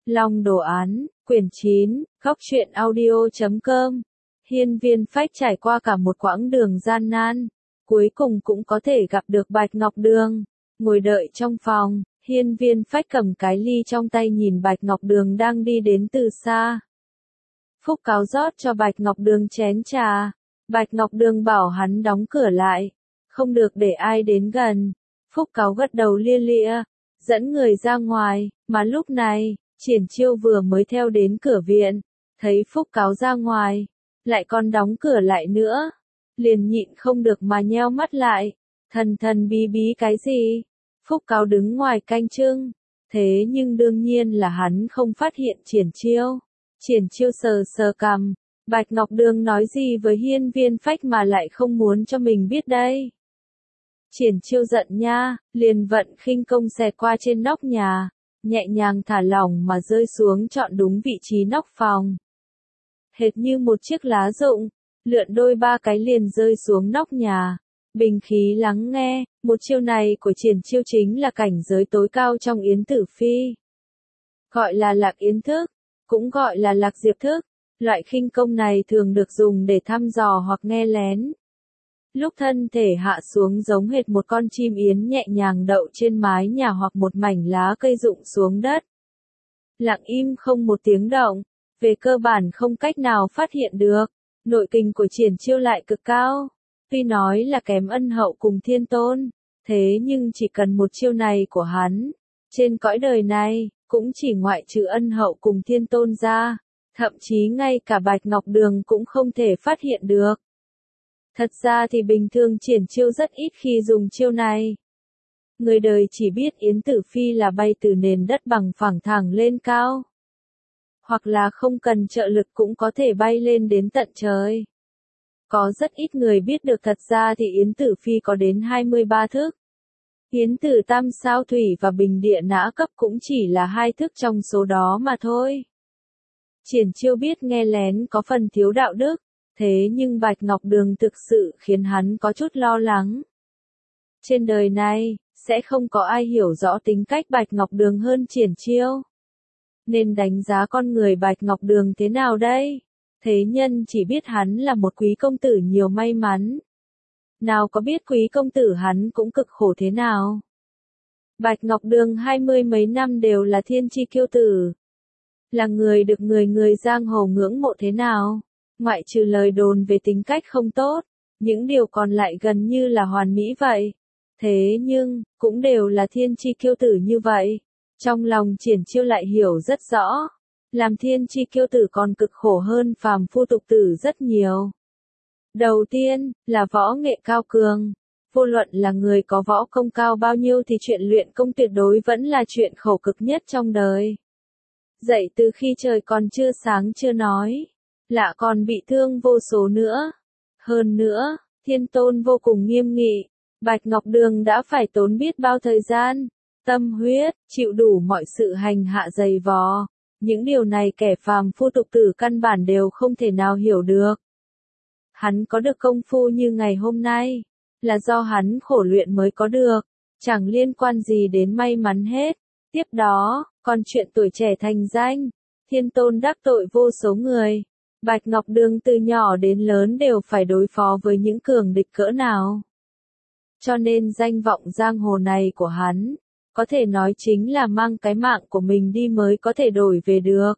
Long đồ án, quyển 9, góc truyện audio.com. Hiên Viên Phách trải qua cả một quãng đường gian nan, cuối cùng cũng có thể gặp được Bạch Ngọc Đường. Ngồi đợi trong phòng, Hiên Viên Phách cầm cái ly trong tay nhìn Bạch Ngọc Đường đang đi đến từ xa. Phúc Cáo rót cho Bạch Ngọc Đường chén trà. Bạch Ngọc Đường bảo hắn đóng cửa lại, không được để ai đến gần. Phúc Cáo gật đầu lia lịa, dẫn người ra ngoài, mà lúc này, Triển Chiêu vừa mới theo đến cửa viện, thấy Phúc Cáo ra ngoài, lại còn đóng cửa lại nữa, liền nhịn không được mà nheo mắt lại, thần thần bí bí cái gì? Phúc Cáo đứng ngoài canh chừng, thế nhưng đương nhiên là hắn không phát hiện Triển Chiêu. Triển Chiêu sờ sờ cằm, Bạch Ngọc Đường nói gì với Hiên Viên Phách mà lại không muốn cho mình biết đây? Triển Chiêu giận nha, liền vận khinh công xẹt qua trên nóc nhà, nhẹ nhàng thả lỏng mà rơi xuống chọn đúng vị trí nóc phòng. Hệt như một chiếc lá rụng, lượn đôi ba cái liền rơi xuống nóc nhà. Bình khí lắng nghe, một chiêu này của Triển Chiêu chính là cảnh giới tối cao trong Yến Tử Phi. Gọi là Lạc Yến thức, cũng gọi là Lạc Diệp thức. Loại khinh công này thường được dùng để thăm dò hoặc nghe lén. Lúc thân thể hạ xuống giống hệt một con chim yến nhẹ nhàng đậu trên mái nhà hoặc một mảnh lá cây rụng xuống đất. Lặng im không một tiếng động, về cơ bản không cách nào phát hiện được. Nội kình của Triển Chiêu lại cực cao. Tuy nói là kém Ân Hậu cùng Thiên Tôn, thế nhưng chỉ cần một chiêu này của hắn, trên cõi đời này, cũng chỉ ngoại trừ Ân Hậu cùng Thiên Tôn ra, thậm chí ngay cả Bạch Ngọc Đường cũng không thể phát hiện được. Thật ra thì bình thường Triển Chiêu rất ít khi dùng chiêu này. Người đời chỉ biết Yến Tử Phi là bay từ nền đất bằng phẳng thẳng lên cao. Hoặc là không cần trợ lực cũng có thể bay lên đến tận trời. Có rất ít người biết được thật ra thì Yến Tử Phi có đến 23 thức. Yến Tử Tam Sao Thủy và Bình Địa Nã cấp cũng chỉ là 2 thức trong số đó mà thôi. Triển Chiêu biết nghe lén có phần thiếu đạo đức, thế nhưng Bạch Ngọc Đường thực sự khiến hắn có chút lo lắng. Trên đời này, sẽ không có ai hiểu rõ tính cách Bạch Ngọc Đường hơn Triển Chiêu. Nên đánh giá con người Bạch Ngọc Đường thế nào đây? Thế nhân chỉ biết hắn là một quý công tử nhiều may mắn. Nào có biết quý công tử hắn cũng cực khổ thế nào. Bạch Ngọc Đường 20 mấy năm đều là thiên chi kiêu tử. Là người được người giang hồ ngưỡng mộ thế nào. Ngoại trừ lời đồn về tính cách không tốt, những điều còn lại gần như là hoàn mỹ vậy. Thế nhưng, cũng đều là thiên chi kiêu tử như vậy. Trong lòng Triển Chiêu lại hiểu rất rõ. Làm thiên chi kiêu tử còn cực khổ hơn phàm phu tục tử rất nhiều. Đầu tiên, là võ nghệ cao cường. Vô luận là người có võ công cao bao nhiêu thì chuyện luyện công tuyệt đối vẫn là chuyện khổ cực nhất trong đời. Dậy từ khi trời còn chưa sáng chưa nói. Lạ còn bị thương vô số nữa. Hơn nữa, Thiên Tôn vô cùng nghiêm nghị. Bạch Ngọc Đường đã phải tốn biết bao thời gian, tâm huyết, chịu đủ mọi sự hành hạ dày vò. Những điều này kẻ phàm phu tục tử căn bản đều không thể nào hiểu được. Hắn có được công phu như ngày hôm nay, là do hắn khổ luyện mới có được, chẳng liên quan gì đến may mắn hết. Tiếp đó, còn chuyện tuổi trẻ thành danh, Thiên Tôn đắc tội vô số người. Bạch Ngọc Đường từ nhỏ đến lớn đều phải đối phó với những cường địch cỡ nào. Cho nên danh vọng giang hồ này của hắn, có thể nói chính là mang cái mạng của mình đi mới có thể đổi về được.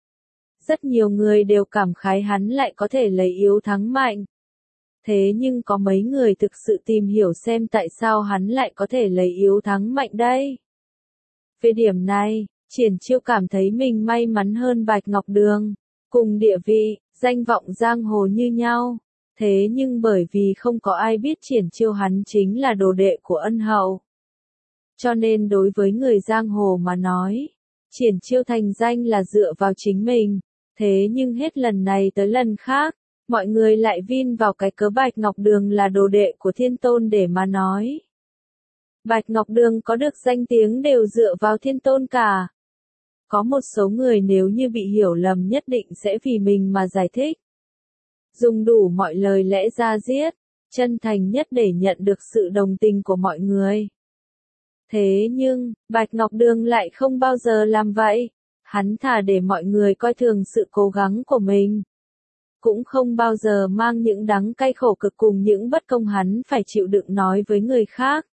Rất nhiều người đều cảm khái hắn lại có thể lấy yếu thắng mạnh. Thế nhưng có mấy người thực sự tìm hiểu xem tại sao hắn lại có thể lấy yếu thắng mạnh đây? Về điểm này, Triển Chiêu cảm thấy mình may mắn hơn Bạch Ngọc Đường. Cùng địa vị, danh vọng giang hồ như nhau. Thế nhưng bởi vì không có ai biết Triển Chiêu hắn chính là đồ đệ của Ân Hậu. Cho nên đối với người giang hồ mà nói, Triển Chiêu thành danh là dựa vào chính mình. Thế nhưng hết lần này tới lần khác, mọi người lại vin vào cái cớ Bạch Ngọc Đường là đồ đệ của Thiên Tôn để mà nói. Bạch Ngọc Đường có được danh tiếng đều dựa vào Thiên Tôn cả. Có một số người nếu như bị hiểu lầm nhất định sẽ vì mình mà giải thích. Dùng đủ mọi lời lẽ ra diết, chân thành nhất để nhận được sự đồng tình của mọi người. Thế nhưng, Bạch Ngọc Đường lại không bao giờ làm vậy. Hắn thà để mọi người coi thường sự cố gắng của mình. Cũng không bao giờ mang những đắng cay khổ cực cùng những bất công hắn phải chịu đựng nói với người khác.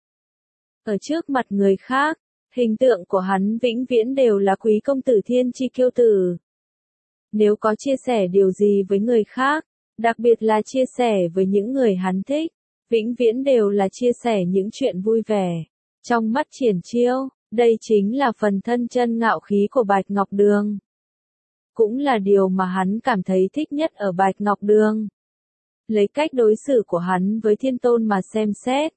Ở trước mặt người khác, hình tượng của hắn vĩnh viễn đều là quý công tử thiên chi kiêu tử. Nếu có chia sẻ điều gì với người khác, đặc biệt là chia sẻ với những người hắn thích, vĩnh viễn đều là chia sẻ những chuyện vui vẻ. Trong mắt Triển Chiêu, đây chính là phần thân chân ngạo khí của Bạch Ngọc Đường. Cũng là điều mà hắn cảm thấy thích nhất ở Bạch Ngọc Đường. Lấy cách đối xử của hắn với Thiên Tôn mà xem xét.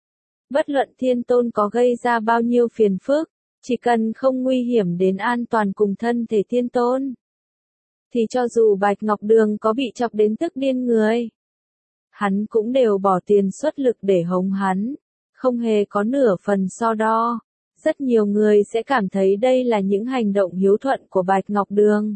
Bất luận Thiên Tôn có gây ra bao nhiêu phiền phức, chỉ cần không nguy hiểm đến an toàn cùng thân thể Thiên Tôn, thì cho dù Bạch Ngọc Đường có bị chọc đến tức điên người, hắn cũng đều bỏ tiền xuất lực để hống hắn, không hề có nửa phần so đo. Rất nhiều người sẽ cảm thấy đây là những hành động hiếu thuận của Bạch Ngọc Đường.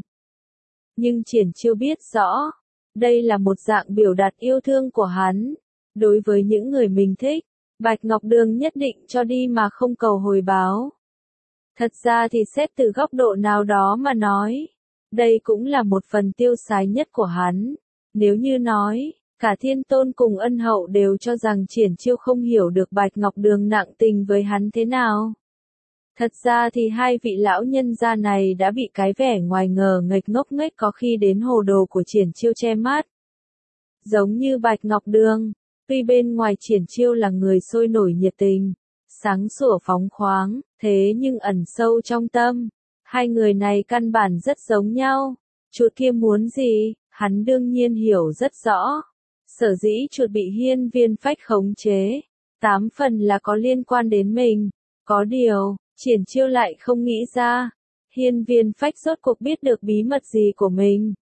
Nhưng Triển Chiêu biết rõ, đây là một dạng biểu đạt yêu thương của hắn. Đối với những người mình thích, Bạch Ngọc Đường nhất định cho đi mà không cầu hồi báo. Thật ra thì xét từ góc độ nào đó mà nói, đây cũng là một phần tiêu sái nhất của hắn. Nếu như nói, cả Thiên Tôn cùng Ân Hậu đều cho rằng Triển Chiêu không hiểu được Bạch Ngọc Đường nặng tình với hắn thế nào. Thật ra thì hai vị lão nhân gia này đã bị cái vẻ ngoài ngờ nghệch ngốc nghếch có khi đến hồ đồ của Triển Chiêu che mắt. Giống như Bạch Ngọc Đường, tuy bên ngoài Triển Chiêu là người sôi nổi nhiệt tình, sáng sủa phóng khoáng, thế nhưng ẩn sâu trong tâm, hai người này căn bản rất giống nhau. Chuột kia muốn gì, hắn đương nhiên hiểu rất rõ. Sở dĩ chuột bị Hiên Viên Phách khống chế, 8 phần là có liên quan đến mình. Có điều, Triển Chiêu lại không nghĩ ra, Hiên Viên Phách rốt cuộc biết được bí mật gì của mình,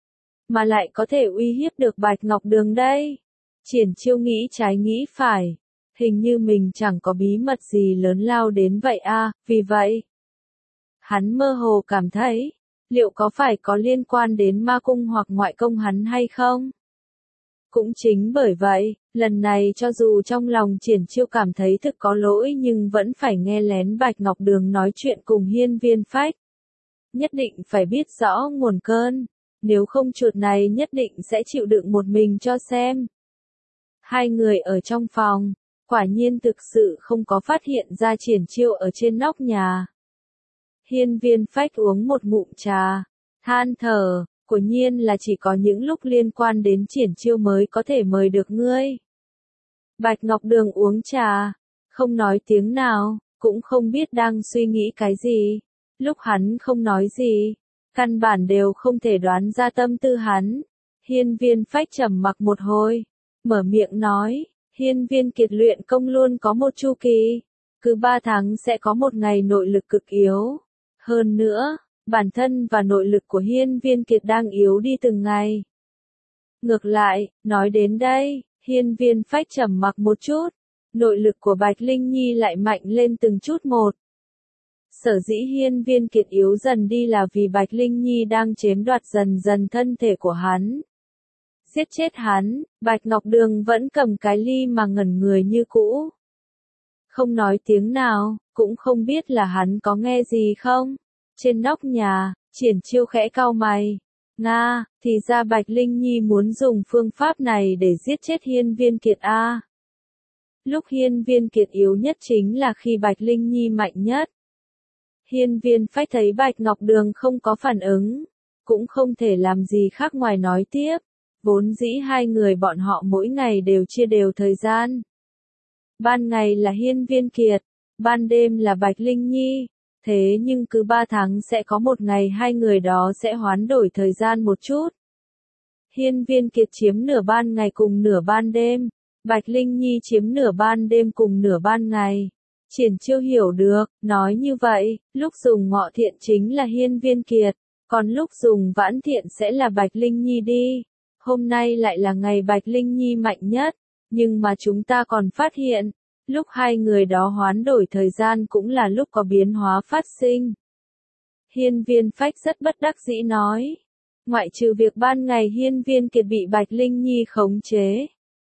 mà lại có thể uy hiếp được Bạch Ngọc Đường đây. Triển Chiêu nghĩ trái nghĩ phải, hình như mình chẳng có bí mật gì lớn lao đến vậy à, vì vậy, hắn mơ hồ cảm thấy, liệu có phải có liên quan đến ma cung hoặc ngoại công hắn hay không? Cũng chính bởi vậy, lần này cho dù trong lòng Triển Chiêu cảm thấy thực có lỗi nhưng vẫn phải nghe lén Bạch Ngọc Đường nói chuyện cùng Hiên Viên Phách. Nhất định phải biết rõ nguồn cơn, nếu không chuột này nhất định sẽ chịu đựng một mình cho xem. Hai người ở trong phòng, quả nhiên thực sự không có phát hiện ra Triển Chiêu ở trên nóc nhà. Hiên Viên Phách uống một ngụm trà, than thở. Quả nhiên là chỉ có những lúc liên quan đến Triển Chiêu mới có thể mời được ngươi. Bạch Ngọc Đường uống trà, không nói tiếng nào, cũng không biết đang suy nghĩ cái gì. Lúc hắn không nói gì, căn bản đều không thể đoán ra tâm tư hắn. Hiên Viên Phách trầm mặc một hồi, mở miệng nói, Hiên Viên Kiệt luyện công luôn có một chu kỳ, cứ 3 tháng sẽ có một ngày nội lực cực yếu. Hơn nữa, bản thân và nội lực của Hiên Viên Kiệt đang yếu đi từng ngày. Ngược lại, nói đến đây, Hiên Viên Phách trầm mặc một chút, nội lực của Bạch Linh Nhi lại mạnh lên từng chút một. Sở dĩ Hiên Viên Kiệt yếu dần đi là vì Bạch Linh Nhi đang chiếm đoạt dần dần thân thể của hắn. Giết chết hắn, Bạch Ngọc Đường vẫn cầm cái ly mà ngẩn người như cũ. Không nói tiếng nào, cũng không biết là hắn có nghe gì không. Trên nóc nhà, Triển Chiêu khẽ cau mày. Nga, thì ra Bạch Linh Nhi muốn dùng phương pháp này để giết chết Hiên Viên Kiệt a. Lúc Hiên Viên Kiệt yếu nhất chính là khi Bạch Linh Nhi mạnh nhất. Hiên Viên Phách thấy Bạch Ngọc Đường không có phản ứng, cũng không thể làm gì khác ngoài nói tiếp. Vốn dĩ hai người bọn họ mỗi ngày đều chia đều thời gian. Ban ngày là Hiên Viên Kiệt, ban đêm là Bạch Linh Nhi. Thế nhưng cứ 3 tháng sẽ có một ngày hai người đó sẽ hoán đổi thời gian một chút. Hiên Viên Kiệt chiếm nửa ban ngày cùng nửa ban đêm, Bạch Linh Nhi chiếm nửa ban đêm cùng nửa ban ngày. Triển Chiêu hiểu được, nói như vậy, lúc dùng ngọ thiện chính là Hiên Viên Kiệt, còn lúc dùng vãn thiện sẽ là Bạch Linh Nhi đi. Hôm nay lại là ngày Bạch Linh Nhi mạnh nhất, nhưng mà chúng ta còn phát hiện, lúc hai người đó hoán đổi thời gian cũng là lúc có biến hóa phát sinh. Hiên Viên Phách rất bất đắc dĩ nói. Ngoại trừ việc ban ngày Hiên Viên Kiệt bị Bạch Linh Nhi khống chế,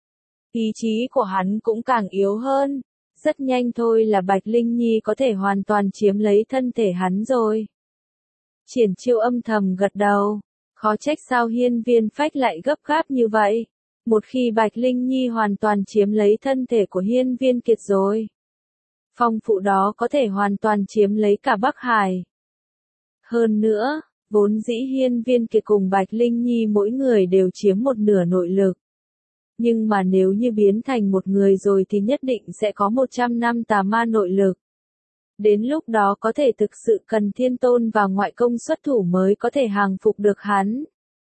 ý chí của hắn cũng càng yếu hơn. Rất nhanh thôi là Bạch Linh Nhi có thể hoàn toàn chiếm lấy thân thể hắn rồi. Triển Chiêu âm thầm gật đầu. Khó trách sao Hiên Viên Phách lại gấp gáp như vậy. Một khi Bạch Linh Nhi hoàn toàn chiếm lấy thân thể của Hiên Viên Kiệt rồi, phong phụ đó có thể hoàn toàn chiếm lấy cả Bắc Hải. Hơn nữa, vốn dĩ Hiên Viên Kiệt cùng Bạch Linh Nhi mỗi người đều chiếm một nửa nội lực. Nhưng mà nếu như biến thành một người rồi thì nhất định sẽ có 100 năm tà ma nội lực. Đến lúc đó có thể thực sự cần thiên tôn và ngoại công xuất thủ mới có thể hàng phục được hắn.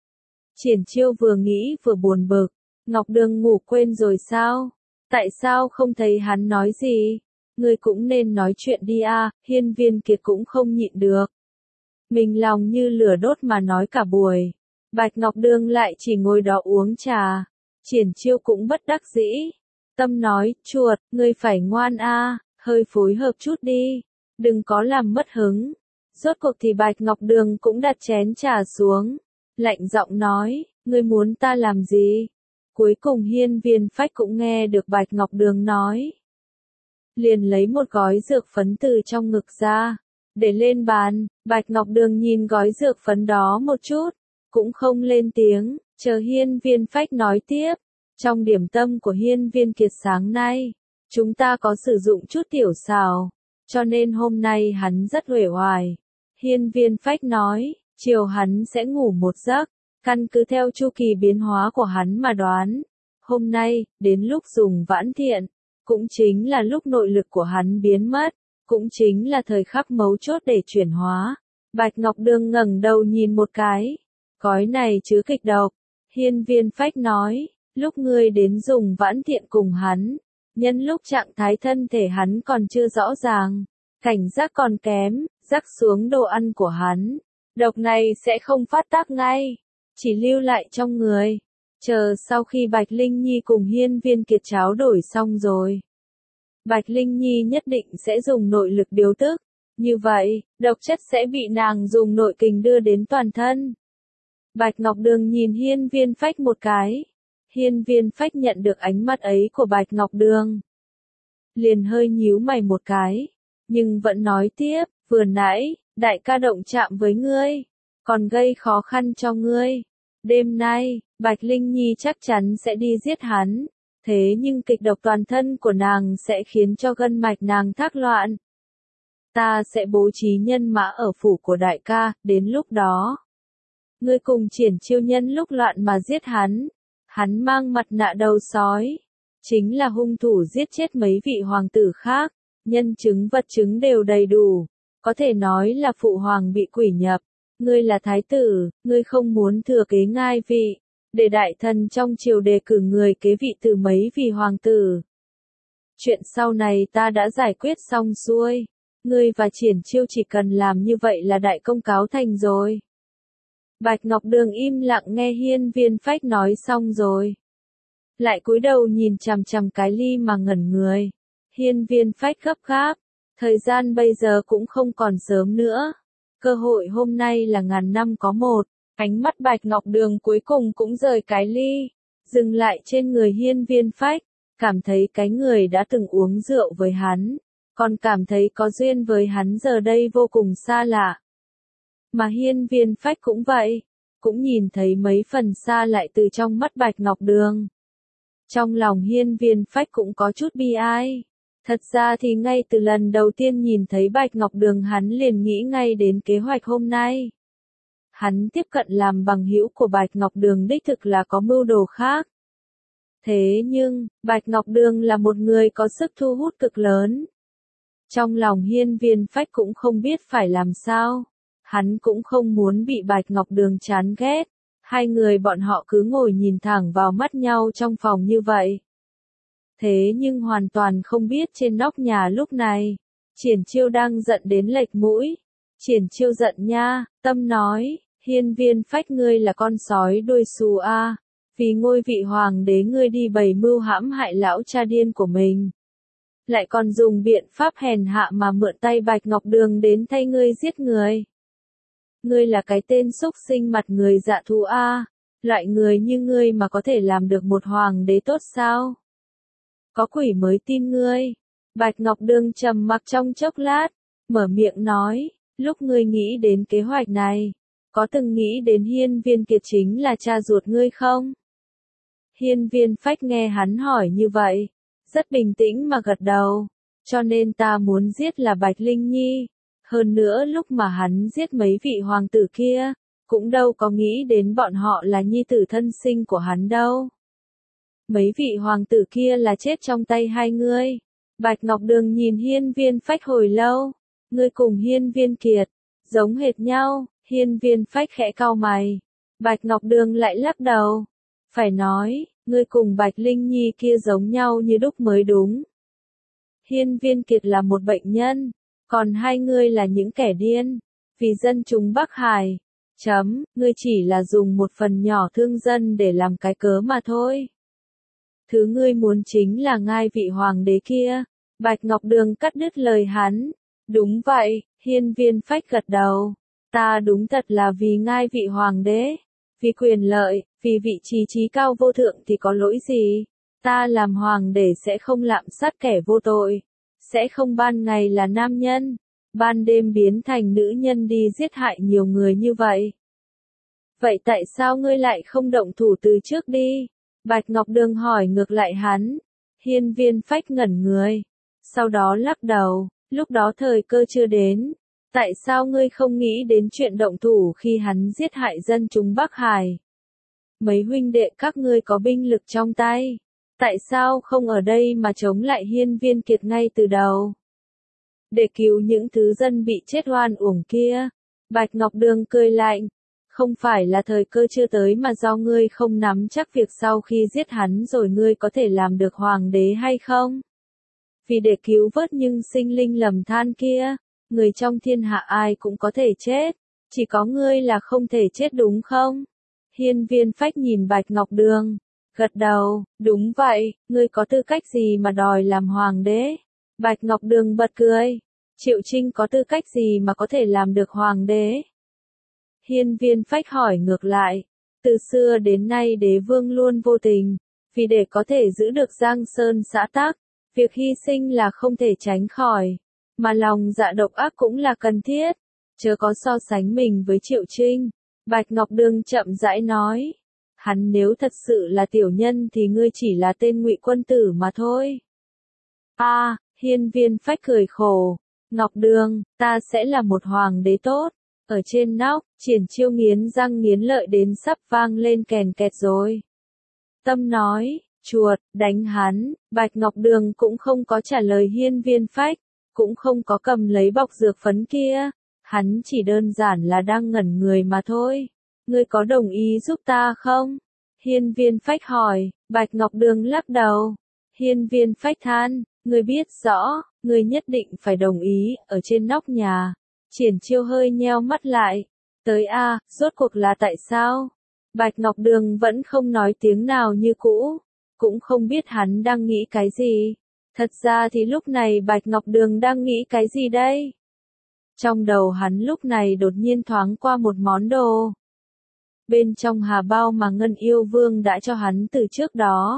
Triển Chiêu vừa nghĩ vừa buồn bực. Ngọc Đường ngủ quên rồi sao? Tại sao không thấy hắn nói gì? Ngươi cũng nên nói chuyện đi a. Hiên Viên Kiệt cũng không nhịn được. Mình lòng như lửa đốt mà nói cả buổi. Bạch Ngọc Đường lại chỉ ngồi đó uống trà. Triển Chiêu cũng bất đắc dĩ. Tâm nói, chuột, ngươi phải ngoan a, hơi phối hợp chút đi. Đừng có làm mất hứng. Rốt cuộc thì Bạch Ngọc Đường cũng đặt chén trà xuống. Lạnh giọng nói, ngươi muốn ta làm gì? Cuối cùng Hiên Viên Phách cũng nghe được Bạch Ngọc Đường nói. Liền lấy một gói dược phấn từ trong ngực ra, để lên bàn. Bạch Ngọc Đường nhìn gói dược phấn đó một chút, cũng không lên tiếng, chờ Hiên Viên Phách nói tiếp. Trong điểm tâm của Hiên Viên Kiệt sáng nay, chúng ta có sử dụng chút tiểu xào, cho nên hôm nay hắn rất uể oải. Hiên Viên Phách nói, chiều hắn sẽ ngủ một giấc, căn cứ theo chu kỳ biến hóa của hắn mà đoán. Hôm nay, đến lúc dùng vãn thiện, cũng chính là lúc nội lực của hắn biến mất, cũng chính là thời khắc mấu chốt để chuyển hóa. Bạch Ngọc Đường ngẩng đầu nhìn một cái, gói này chứa kịch độc. Hiên Viên Phách nói, lúc ngươi đến dùng vãn thiện cùng hắn, nhân lúc trạng thái thân thể hắn còn chưa rõ ràng, cảnh giác còn kém, rắc xuống đồ ăn của hắn. Độc này sẽ không phát tác ngay, chỉ lưu lại trong người. Chờ sau khi Bạch Linh Nhi cùng Hiên Viên Kiệt tráo đổi xong rồi, Bạch Linh Nhi nhất định sẽ dùng nội lực điều tức. Như vậy, độc chất sẽ bị nàng dùng nội kình đưa đến toàn thân. Bạch Ngọc Đường nhìn Hiên Viên Phách một cái. Hiên Viên Phách nhận được ánh mắt ấy của Bạch Ngọc Đường, liền hơi nhíu mày một cái, nhưng vẫn nói tiếp, vừa nãy, đại ca động chạm với ngươi, còn gây khó khăn cho ngươi. Đêm nay, Bạch Linh Nhi chắc chắn sẽ đi giết hắn, thế nhưng kịch độc toàn thân của nàng sẽ khiến cho gân mạch nàng thác loạn. Ta sẽ bố trí nhân mã ở phủ của đại ca, đến lúc đó, ngươi cùng Triển Chiêu nhân lúc loạn mà giết hắn. Hắn mang mặt nạ đầu sói, chính là hung thủ giết chết mấy vị hoàng tử khác, nhân chứng vật chứng đều đầy đủ, có thể nói là phụ hoàng bị quỷ nhập. Ngươi là thái tử, ngươi không muốn thừa kế ngai vị, để đại thần trong triều đề cử người kế vị từ mấy vị hoàng tử. Chuyện sau này ta đã giải quyết xong xuôi, ngươi và Triển Chiêu chỉ cần làm như vậy là đại công cáo thành rồi. Bạch Ngọc Đường im lặng nghe Hiên Viên Phách nói xong rồi, lại cúi đầu nhìn chằm chằm cái ly mà ngẩn người. Hiên Viên Phách gấp gáp, thời gian bây giờ cũng không còn sớm nữa, cơ hội hôm nay là ngàn năm có một. Ánh mắt Bạch Ngọc Đường cuối cùng cũng rời cái ly, dừng lại trên người Hiên Viên Phách, cảm thấy cái người đã từng uống rượu với hắn, còn cảm thấy có duyên với hắn giờ đây vô cùng xa lạ. Mà Hiên Viên Phách cũng vậy, cũng nhìn thấy mấy phần xa lại từ trong mắt Bạch Ngọc Đường. Trong lòng Hiên Viên Phách cũng có chút bi ai. Thật ra thì ngay từ lần đầu tiên nhìn thấy Bạch Ngọc Đường hắn liền nghĩ ngay đến kế hoạch hôm nay. Hắn tiếp cận làm bằng hữu của Bạch Ngọc Đường đích thực là có mưu đồ khác. Thế nhưng, Bạch Ngọc Đường là một người có sức thu hút cực lớn. Trong lòng Hiên Viên Phách cũng không biết phải làm sao. Hắn cũng không muốn bị Bạch Ngọc Đường chán ghét. Hai người bọn họ cứ ngồi nhìn thẳng vào mắt nhau trong phòng như vậy. Thế nhưng hoàn toàn không biết trên nóc nhà lúc này, Triển Chiêu đang giận đến lệch mũi. Triển Chiêu giận nha, tâm nói, Hiên Viên Phách ngươi là con sói đuôi xù a, vì ngôi vị hoàng đế ngươi đi bày mưu hãm hại lão cha điên của mình. Lại còn dùng biện pháp hèn hạ mà mượn tay Bạch Ngọc Đường đến thay ngươi giết người. Ngươi là cái tên xúc sinh mặt người dạ thú a, loại người như ngươi mà có thể làm được một hoàng đế tốt sao? Có quỷ mới tin ngươi. Bạch Ngọc Đường trầm mặc trong chốc lát, mở miệng nói, Lúc ngươi nghĩ đến kế hoạch này, có từng nghĩ đến Hiên Viên Kiệt chính là cha ruột ngươi không? Hiên Viên Phách nghe hắn hỏi như vậy, rất bình tĩnh mà gật đầu, cho nên ta muốn giết là Bạch Linh Nhi, hơn nữa lúc mà hắn giết mấy vị hoàng tử kia, cũng đâu có nghĩ đến bọn họ là nhi tử thân sinh của hắn đâu. Mấy vị hoàng tử kia là chết trong tay hai ngươi. Bạch Ngọc Đường nhìn Hiên Viên Phách hồi lâu, ngươi cùng Hiên Viên Kiệt, giống hệt nhau. Hiên Viên Phách khẽ cau mày, Bạch Ngọc Đường lại lắc đầu, phải nói, ngươi cùng Bạch Linh Nhi kia giống nhau như đúc mới đúng. Hiên Viên Kiệt là một bệnh nhân, còn hai ngươi là những kẻ điên, vì dân chúng Bắc Hải. Ngươi chỉ là dùng một phần nhỏ thương dân để làm cái cớ mà thôi. Thứ ngươi muốn chính là ngai vị hoàng đế kia. Bạch Ngọc Đường cắt đứt lời hắn. Đúng vậy, Hiên Viên Phách gật đầu. Ta đúng thật là vì ngai vị hoàng đế, vì quyền lợi, vì vị trí trí cao vô thượng thì có lỗi gì. Ta làm hoàng đế sẽ không lạm sát kẻ vô tội, sẽ không ban ngày là nam nhân, ban đêm biến thành nữ nhân đi giết hại nhiều người như vậy. Vậy tại sao ngươi lại không động thủ từ trước đi? Bạch Ngọc Đường hỏi ngược lại hắn. Hiên Viên Phách ngẩn người, sau đó lắc đầu, lúc đó thời cơ chưa đến. Tại sao ngươi không nghĩ đến chuyện động thủ khi hắn giết hại dân chúng Bắc Hải? Mấy huynh đệ các ngươi có binh lực trong tay. Tại sao không ở đây mà chống lại Hiên Viên Kiệt ngay từ đầu? Để cứu những thứ dân bị chết oan uổng kia. Bạch Ngọc Đường cười lạnh. Không phải là thời cơ chưa tới mà do ngươi không nắm chắc việc sau khi giết hắn rồi ngươi có thể làm được hoàng đế hay không? Vì để cứu vớt những sinh linh lầm than kia, người trong thiên hạ ai cũng có thể chết, chỉ có ngươi là không thể chết đúng không? Hiên Viên Phách nhìn Bạch Ngọc Đường, gật đầu, đúng vậy, ngươi có tư cách gì mà đòi làm hoàng đế? Bạch Ngọc Đường bật cười, Triệu Trinh có tư cách gì mà có thể làm được hoàng đế? Hiên Viên Phách hỏi ngược lại, từ xưa đến nay đế vương luôn vô tình, vì để có thể giữ được Giang Sơn xã tắc, việc hy sinh là không thể tránh khỏi, mà lòng dạ độc ác cũng là cần thiết, chớ có so sánh mình với Triệu Trinh. Bạch Ngọc Đường chậm rãi nói, hắn nếu thật sự là tiểu nhân thì ngươi chỉ là tên ngụy quân tử mà thôi. Hiên Viên Phách cười khổ, Ngọc Đường, ta sẽ là một hoàng đế tốt. Ở trên nóc, Triển Chiêu nghiến răng nghiến lợi đến sắp vang lên kèn kẹt rồi. Tâm nói, chuột, đánh hắn. Bạch Ngọc Đường cũng không có trả lời Hiên Viên Phách, cũng không có cầm lấy bọc dược phấn kia. Hắn chỉ đơn giản là đang ngẩn người mà thôi. Ngươi có đồng ý giúp ta không? Hiên Viên Phách hỏi. Bạch Ngọc Đường lắc đầu. Hiên Viên Phách than, ngươi biết rõ, ngươi nhất định phải đồng ý, ở trên nóc nhà. Triển Chiêu hơi nheo mắt lại. Tới rốt cuộc là tại sao? Bạch Ngọc Đường vẫn không nói tiếng nào như cũ, cũng không biết hắn đang nghĩ cái gì. Thật ra thì lúc này Bạch Ngọc Đường đang nghĩ cái gì đây? Trong đầu hắn lúc này đột nhiên thoáng qua một món đồ. Bên trong hà bao mà Ngân Yêu Vương đã cho hắn từ trước đó.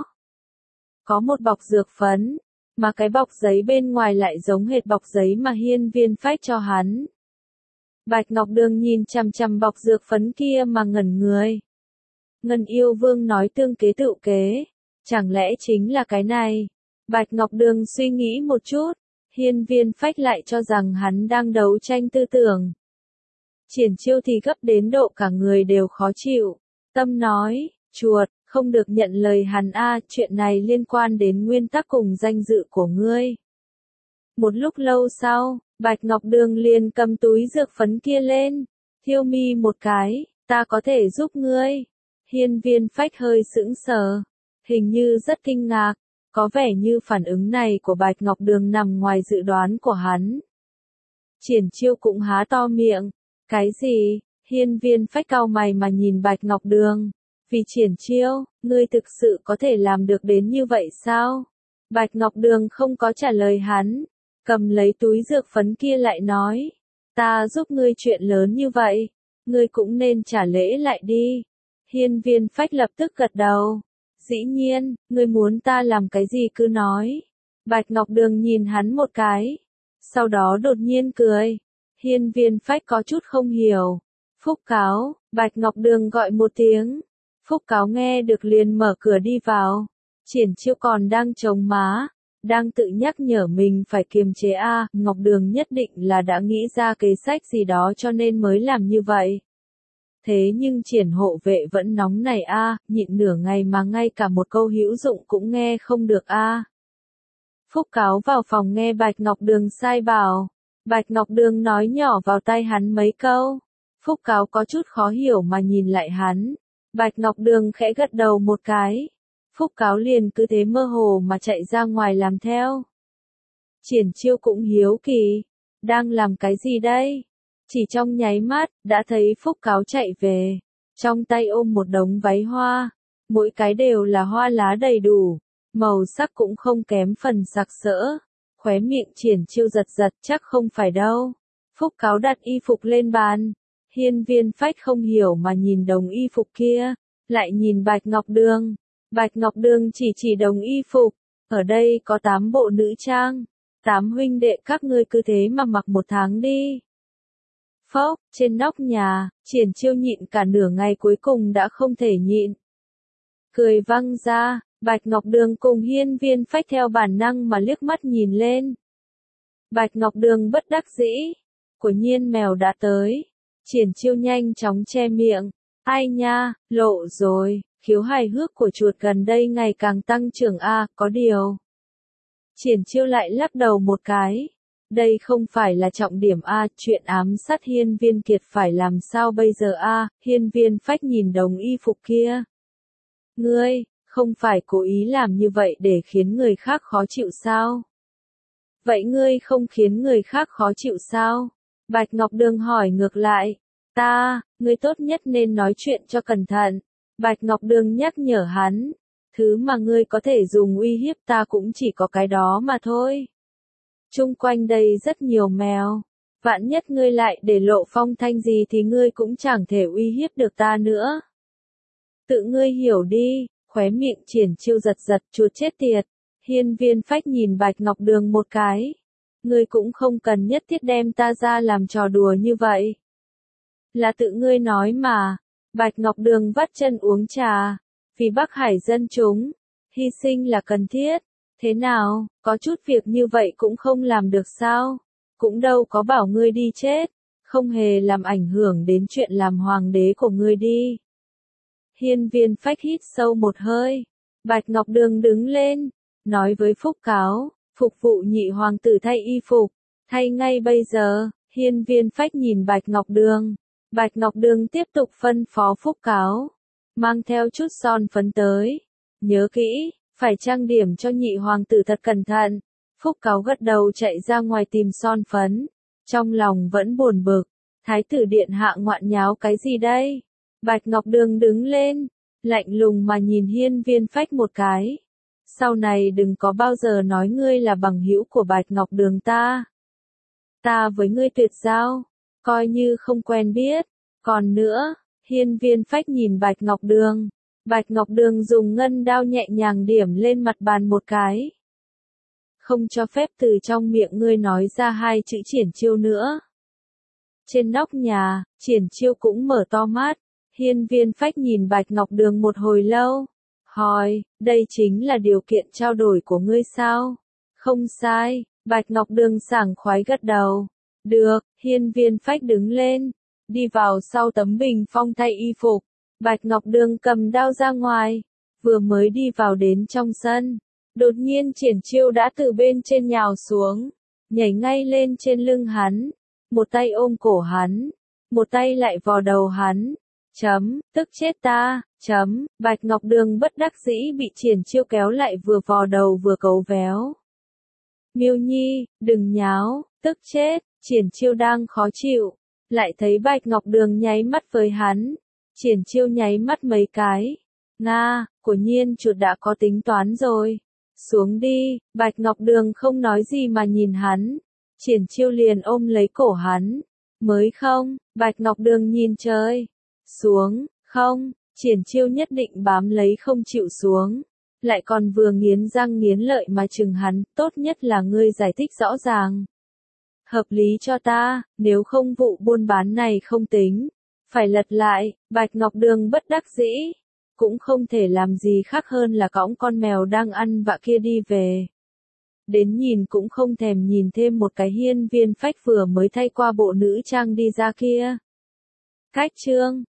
Có một bọc dược phấn, mà cái bọc giấy bên ngoài lại giống hệt bọc giấy mà Hiên Viên Phách cho hắn. Bạch Ngọc Đường nhìn chằm chằm bọc dược phấn kia mà ngẩn người. Ngân Yêu Vương nói tương kế tự kế, chẳng lẽ chính là cái này? Bạch Ngọc Đường suy nghĩ một chút, Hiên Viên Phách lại cho rằng hắn đang đấu tranh tư tưởng. Triển Chiêu thì gấp đến độ cả người đều khó chịu. Tâm nói, chuột, không được nhận lời hắn chuyện này liên quan đến nguyên tắc cùng danh dự của ngươi. Một lúc lâu sau, Bạch Ngọc Đường liền cầm túi dược phấn kia lên, thiêu mi một cái, ta có thể giúp ngươi. Hiên Viên Phách hơi sững sờ, hình như rất kinh ngạc, có vẻ như phản ứng này của Bạch Ngọc Đường nằm ngoài dự đoán của hắn. Triển Chiêu cũng há to miệng, cái gì? Hiên Viên Phách cau mày mà nhìn Bạch Ngọc Đường, vì Triển Chiêu, ngươi thực sự có thể làm được đến như vậy sao? Bạch Ngọc Đường không có trả lời hắn, cầm lấy túi dược phấn kia lại nói, ta giúp ngươi chuyện lớn như vậy, ngươi cũng nên trả lễ lại đi. Hiên Viên Phách lập tức gật đầu, dĩ nhiên, ngươi muốn ta làm cái gì cứ nói. Bạch Ngọc Đường nhìn hắn một cái, sau đó đột nhiên cười. Hiên Viên Phách có chút không hiểu. Phúc Cáo, Bạch Ngọc Đường gọi một tiếng. Phúc Cáo nghe được liền mở cửa đi vào. Triển Chiêu còn đang chống má, đang tự nhắc nhở mình phải kiềm chế Ngọc Đường nhất định là đã nghĩ ra kế sách gì đó cho nên mới làm như vậy. Thế nhưng Triển hộ vệ vẫn nóng này nhịn nửa ngày mà ngay cả một câu hữu dụng cũng nghe không được Phúc Cáo vào phòng nghe Bạch Ngọc Đường sai bảo. Bạch Ngọc Đường nói nhỏ vào tai hắn mấy câu. Phúc Cáo có chút khó hiểu mà nhìn lại hắn. Bạch Ngọc Đường khẽ gật đầu một cái. Phúc Cáo liền cứ thế mơ hồ mà chạy ra ngoài làm theo. Triển Chiêu cũng hiếu kỳ. Đang làm cái gì đây? Chỉ trong nháy mắt, đã thấy Phúc Cáo chạy về. Trong tay ôm một đống váy hoa. Mỗi cái đều là hoa lá đầy đủ. Màu sắc cũng không kém phần sặc sỡ. Khóe miệng Triển Chiêu giật giật chắc không phải đâu. Phúc Cáo đặt y phục lên bàn. Hiên Viên Phách không hiểu mà nhìn đống y phục kia. Lại nhìn Bạch Ngọc Đường. Bạch Ngọc Đường chỉ đống y phục. Ở đây có 8 bộ nữ trang. 8 huynh đệ các ngươi cứ thế mà mặc một tháng đi. Phốc, trên nóc nhà, Triển Chiêu nhịn cả nửa ngày cuối cùng đã không thể nhịn. Cười văng ra, Bạch Ngọc Đường cùng Hiên Viên Phách theo bản năng mà liếc mắt nhìn lên. Bạch Ngọc Đường bất đắc dĩ. Quả nhiên mèo đã tới. Triển Chiêu nhanh chóng che miệng. Ai nha, lộ rồi, khiếu hài hước của chuột gần đây ngày càng tăng trưởng có điều. Triển Chiêu lại lắc đầu một cái. Đây không phải là trọng điểm chuyện ám sát Hiên Viên Kiệt phải làm sao bây giờ Hiên Viên Phách nhìn đống y phục kia. Ngươi, không phải cố ý làm như vậy để khiến người khác khó chịu sao? Vậy ngươi không khiến người khác khó chịu sao? Bạch Ngọc Đường hỏi ngược lại. Ngươi tốt nhất nên nói chuyện cho cẩn thận. Bạch Ngọc Đường nhắc nhở hắn. Thứ mà ngươi có thể dùng uy hiếp ta cũng chỉ có cái đó mà thôi. Chung quanh đây rất nhiều mèo. Vạn nhất ngươi lại để lộ phong thanh gì thì ngươi cũng chẳng thể uy hiếp được ta nữa. Tự ngươi hiểu đi, khóe miệng Triển Chiêu giật giật chuột chết tiệt. Hiên Viên Phách nhìn Bạch Ngọc Đường một cái. Ngươi cũng không cần nhất thiết đem ta ra làm trò đùa như vậy. Là tự ngươi nói mà. Bạch Ngọc Đường vắt chân uống trà. Vì Bắc Hải dân chúng, hy sinh là cần thiết. Thế nào, có chút việc như vậy cũng không làm được sao? Cũng đâu có bảo ngươi đi chết. Không hề làm ảnh hưởng đến chuyện làm hoàng đế của ngươi đi. Hiên Viên Phách hít sâu một hơi. Bạch Ngọc Đường đứng lên. Nói với Phúc Cáo, phục vụ nhị hoàng tử thay y phục. Thay ngay bây giờ. Hiên Viên Phách nhìn Bạch Ngọc Đường. Bạch Ngọc Đường tiếp tục phân phó Phúc Cáo. Mang theo chút son phấn tới. Nhớ kỹ, phải trang điểm cho nhị hoàng tử thật cẩn thận. Phúc Cáo gật đầu chạy ra ngoài tìm son phấn. Trong lòng vẫn buồn bực. Thái tử điện hạ ngoạn nháo cái gì đây? Bạch Ngọc Đường đứng lên. Lạnh lùng mà nhìn Hiên Viên Phách một cái. Sau này đừng có bao giờ nói ngươi là bằng hữu của Bạch Ngọc Đường ta. Ta với ngươi tuyệt giao. Coi như không quen biết. Còn nữa, Hiên Viên Phách nhìn Bạch Ngọc Đường. Bạch Ngọc Đường dùng ngân đao nhẹ nhàng điểm lên mặt bàn một cái. Không cho phép từ trong miệng ngươi nói ra 2 chữ Triển Chiêu nữa. Trên nóc nhà, Triển Chiêu cũng mở to mắt. Hiên Viên Phách nhìn Bạch Ngọc Đường một hồi lâu. Hỏi, đây chính là điều kiện trao đổi của ngươi sao? Không sai, Bạch Ngọc Đường sảng khoái gật đầu. Được, Hiên Viên Phách đứng lên. Đi vào sau tấm bình phong thay y phục. Bạch Ngọc Đường cầm đao ra ngoài. Vừa mới đi vào đến trong sân. Đột nhiên Triển Chiêu đã từ bên trên nhào xuống. Nhảy ngay lên trên lưng hắn. Một tay ôm cổ hắn. Một tay lại vò đầu hắn. Tức chết ta. Bạch Ngọc Đường bất đắc dĩ bị Triển Chiêu kéo lại vừa vò đầu vừa cấu véo. Miêu Nhi, đừng nháo, tức chết. Triển Chiêu đang khó chịu. Lại thấy Bạch Ngọc Đường nháy mắt với hắn. Triển Chiêu nháy mắt mấy cái. Quả nhiên chuột đã có tính toán rồi. Xuống đi, Bạch Ngọc Đường không nói gì mà nhìn hắn. Triển Chiêu liền ôm lấy cổ hắn. Mới không, Bạch Ngọc Đường nhìn trời. Xuống, không, Triển Chiêu nhất định bám lấy không chịu xuống. Lại còn vừa nghiến răng nghiến lợi mà chừng hắn, tốt nhất là ngươi giải thích rõ ràng. Hợp lý cho ta, nếu không vụ buôn bán này không tính. Phải lật lại, Bạch Ngọc Đường bất đắc dĩ. Cũng không thể làm gì khác hơn là cõng con mèo đang ăn vạ kia đi về. Đến nhìn cũng không thèm nhìn thêm một cái hiên viên phách vừa mới thay qua bộ nữ trang đi ra kia. Cách chương